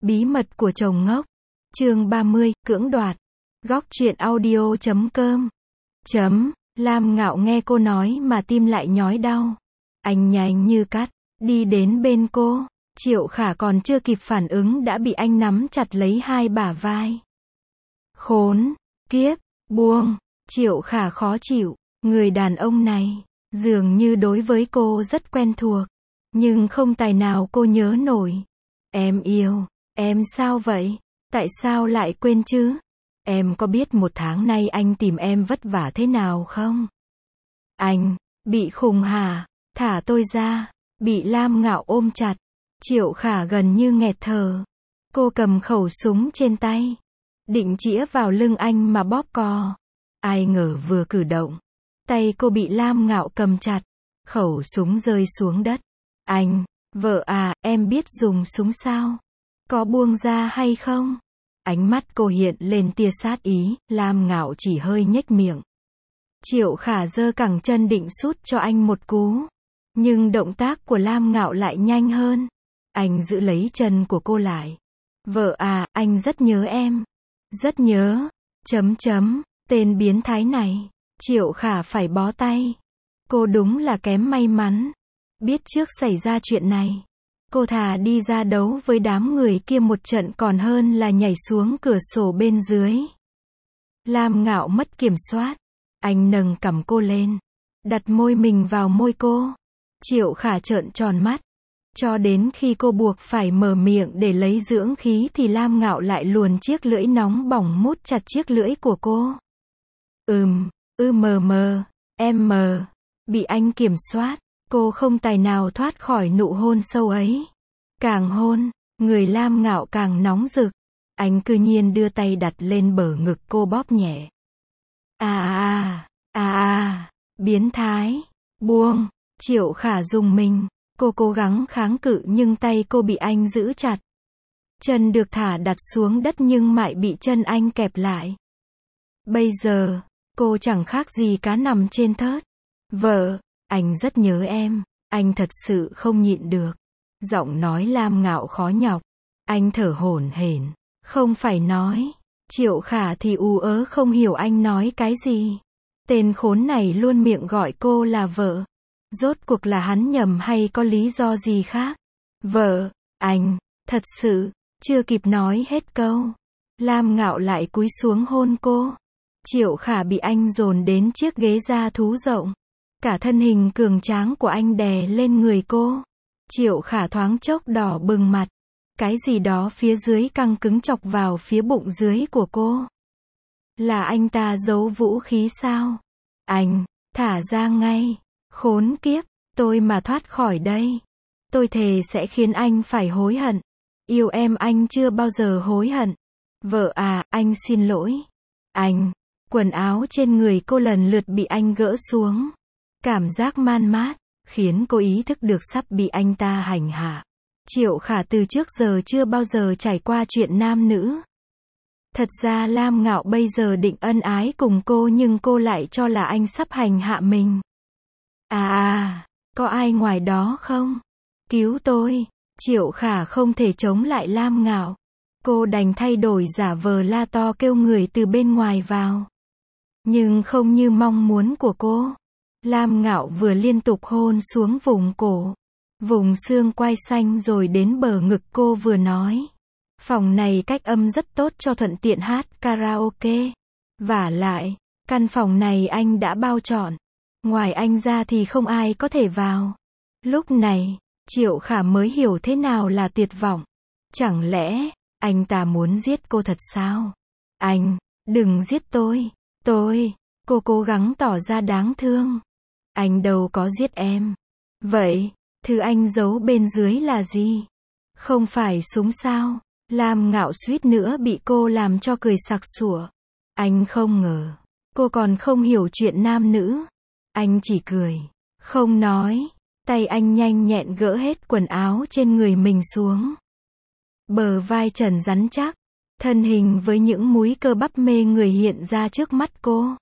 Bí mật của chồng ngốc. Chương 30, cưỡng đoạt. Góc truyện audio.com. Lam Ngạo nghe cô nói mà tim lại nhói đau. Anh nhanh như cắt, đi đến bên cô. Triệu Khả còn chưa kịp phản ứng đã bị anh nắm chặt lấy hai bả vai. Khốn, kiếp, buông. Triệu Khả khó chịu. Người đàn ông này, dường như đối với cô rất quen thuộc. Nhưng không tài nào cô nhớ nổi. Em yêu, em sao vậy? Tại sao lại quên chứ? Em có biết một tháng nay anh tìm em vất vả thế nào không? Anh, bị khùng hả? Thả tôi ra. Bị Lam Ngạo ôm chặt. Triệu Khả gần như nghẹt thở. Cô cầm khẩu súng trên tay. Định chĩa vào lưng anh mà bóp cò. Ai ngờ vừa cử động. Tay cô bị Lam Ngạo cầm chặt. Khẩu súng rơi xuống đất. Anh, vợ à, em biết dùng súng sao? Có buông ra hay không? Ánh mắt cô hiện lên tia sát ý, Lam Ngạo chỉ hơi nhếch miệng. Triệu Khả giơ cẳng chân định sút cho anh một cú. Nhưng động tác của Lam Ngạo lại nhanh hơn. Anh giữ lấy chân của cô lại. Vợ à, anh rất nhớ em. Rất nhớ. Tên biến thái này. Triệu Khả phải bó tay. Cô đúng là kém may mắn. Biết trước xảy ra chuyện này. Cô thà đi ra đấu với đám người kia một trận còn hơn là nhảy xuống cửa sổ bên dưới. Lam Ngạo mất kiểm soát. Anh nâng cằm cô lên. Đặt môi mình vào môi cô. Triệu Khả trợn tròn mắt. Cho đến khi cô buộc phải mở miệng để lấy dưỡng khí thì Lam Ngạo lại luồn chiếc lưỡi nóng bỏng mút chặt chiếc lưỡi của cô. Em bị anh kiểm soát. Cô không tài nào thoát khỏi nụ hôn sâu ấy. Càng hôn, người Lam Ngạo càng nóng rực. Anh cứ nhiên đưa tay đặt lên bờ ngực cô bóp nhẹ. Biến thái, buông. Triệu Khả rùng mình. Cô cố gắng kháng cự nhưng tay cô bị anh giữ chặt. Chân được thả đặt xuống đất nhưng mãi bị chân anh kẹp lại. Bây giờ, cô chẳng khác gì cá nằm trên thớt. Vợ, anh rất nhớ em. Anh thật sự không nhịn được. Giọng nói Lam Ngạo khó nhọc. Anh thở hổn hển. Không phải nói. Triệu Khả thì ú ớ không hiểu anh nói cái gì. Tên khốn này luôn miệng gọi cô là vợ. Rốt cuộc là hắn nhầm hay có lý do gì khác? Vợ, anh, thật sự, chưa kịp nói hết câu. Lam Ngạo lại cúi xuống hôn cô. Triệu Khả bị anh dồn đến chiếc ghế da thú rộng. Cả thân hình cường tráng của anh đè lên người cô. Triệu Khả thoáng chốc đỏ bừng mặt. Cái gì đó phía dưới căng cứng chọc vào phía bụng dưới của cô. Là anh ta giấu vũ khí sao? Anh, thả ra ngay. Khốn kiếp, tôi mà thoát khỏi đây. Tôi thề sẽ khiến anh phải hối hận. Yêu em anh chưa bao giờ hối hận. Vợ à, anh xin lỗi. Anh, quần áo trên người cô lần lượt bị anh gỡ xuống. Cảm giác man mát, khiến cô ý thức được sắp bị anh ta hành hạ. Triệu Khả từ trước giờ chưa bao giờ trải qua chuyện nam nữ. Thật ra Lam Ngạo bây giờ định ân ái cùng cô nhưng cô lại cho là anh sắp hành hạ mình. Có ai ngoài đó không? Cứu tôi. Triệu Khả không thể chống lại Lam Ngạo. Cô đành thay đổi giả vờ la to kêu người từ bên ngoài vào. Nhưng không như mong muốn của cô. Lam Ngạo vừa liên tục hôn xuống vùng cổ, vùng xương quai xanh rồi đến bờ ngực cô vừa nói. Phòng này cách âm rất tốt cho thuận tiện hát karaoke. Vả lại, căn phòng này anh đã bao trọn. Ngoài anh ra thì không ai có thể vào. Lúc này, Triệu Khả mới hiểu thế nào là tuyệt vọng. Chẳng lẽ, anh ta muốn giết cô thật sao? Anh, đừng giết tôi. Cô cố gắng tỏ ra đáng thương. Anh đâu có giết em. Vậy, thứ anh giấu bên dưới là gì? Không phải súng sao? Lam Ngạo suýt nữa bị cô làm cho cười sặc sụa. Anh không ngờ, cô còn không hiểu chuyện nam nữ. Anh chỉ cười, không nói. Tay anh nhanh nhẹn gỡ hết quần áo trên người mình xuống. Bờ vai trần rắn chắc, thân hình với những múi cơ bắp mê người hiện ra trước mắt cô.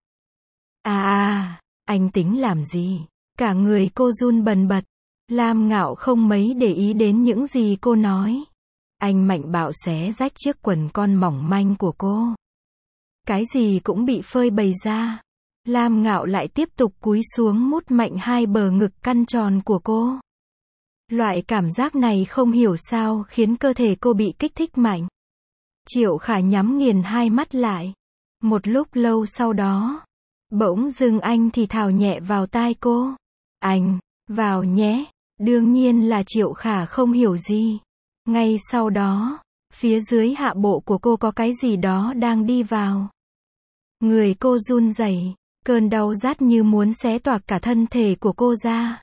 Anh tính làm gì? Cả người cô run bần bật. Lam Ngạo không mấy để ý đến những gì cô nói. Anh mạnh bạo xé rách chiếc quần con mỏng manh của cô. Cái gì cũng bị phơi bày ra. Lam Ngạo lại tiếp tục cúi xuống mút mạnh hai bờ ngực căn tròn của cô. Loại cảm giác này không hiểu sao khiến cơ thể cô bị kích thích mạnh. Triệu Khả nhắm nghiền hai mắt lại. Một lúc lâu sau đó, bỗng dưng anh thì thào nhẹ vào tai cô. Anh, vào nhé. Đương nhiên là Triệu Khả không hiểu gì. Ngay sau đó, phía dưới hạ bộ của cô có cái gì đó đang đi vào. Người cô run rẩy, cơn đau rát như muốn xé toạc cả thân thể của cô ra.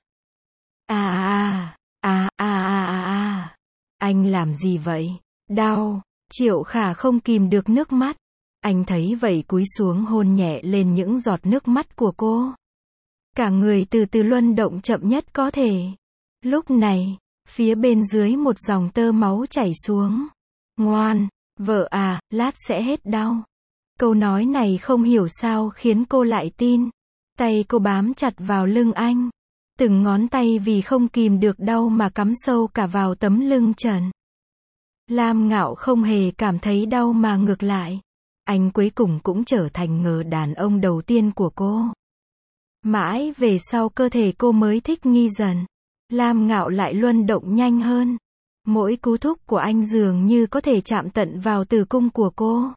Anh làm gì vậy? Đau. Triệu Khả không kìm được nước mắt. Anh thấy vậy cúi xuống hôn nhẹ lên những giọt nước mắt của cô. Cả người từ từ luân động chậm nhất có thể. Lúc này, phía bên dưới một dòng tơ máu chảy xuống. Ngoan, vợ à, lát sẽ hết đau. Câu nói này không hiểu sao khiến cô lại tin. Tay cô bám chặt vào lưng anh. Từng ngón tay vì không kìm được đau mà cắm sâu cả vào tấm lưng trần. Lam Ngạo không hề cảm thấy đau mà ngược lại. Anh cuối cùng cũng trở thành người đàn ông đầu tiên của cô. Mãi về sau cơ thể cô mới thích nghi dần. Lam Ngạo lại luân động nhanh hơn. Mỗi cú thúc của anh dường như có thể chạm tận vào tử cung của cô.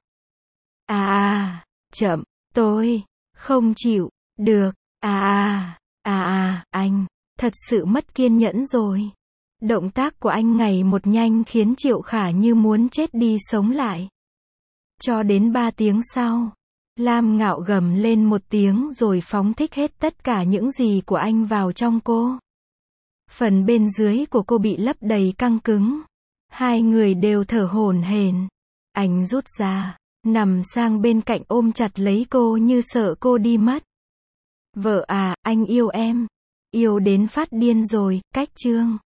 Chậm, tôi không chịu được. Anh thật sự mất kiên nhẫn rồi. Động tác của anh ngày một nhanh khiến Triệu Khả như muốn chết đi sống lại. Cho đến 3 tiếng sau, Lam Ngạo gầm lên một tiếng rồi phóng thích hết tất cả những gì của anh vào trong cô. Phần bên dưới của cô bị lấp đầy căng cứng. Hai người đều thở hổn hển. Anh rút ra, nằm sang bên cạnh ôm chặt lấy cô như sợ cô đi mất. Vợ à, anh yêu em. Yêu đến phát điên rồi, cách chương.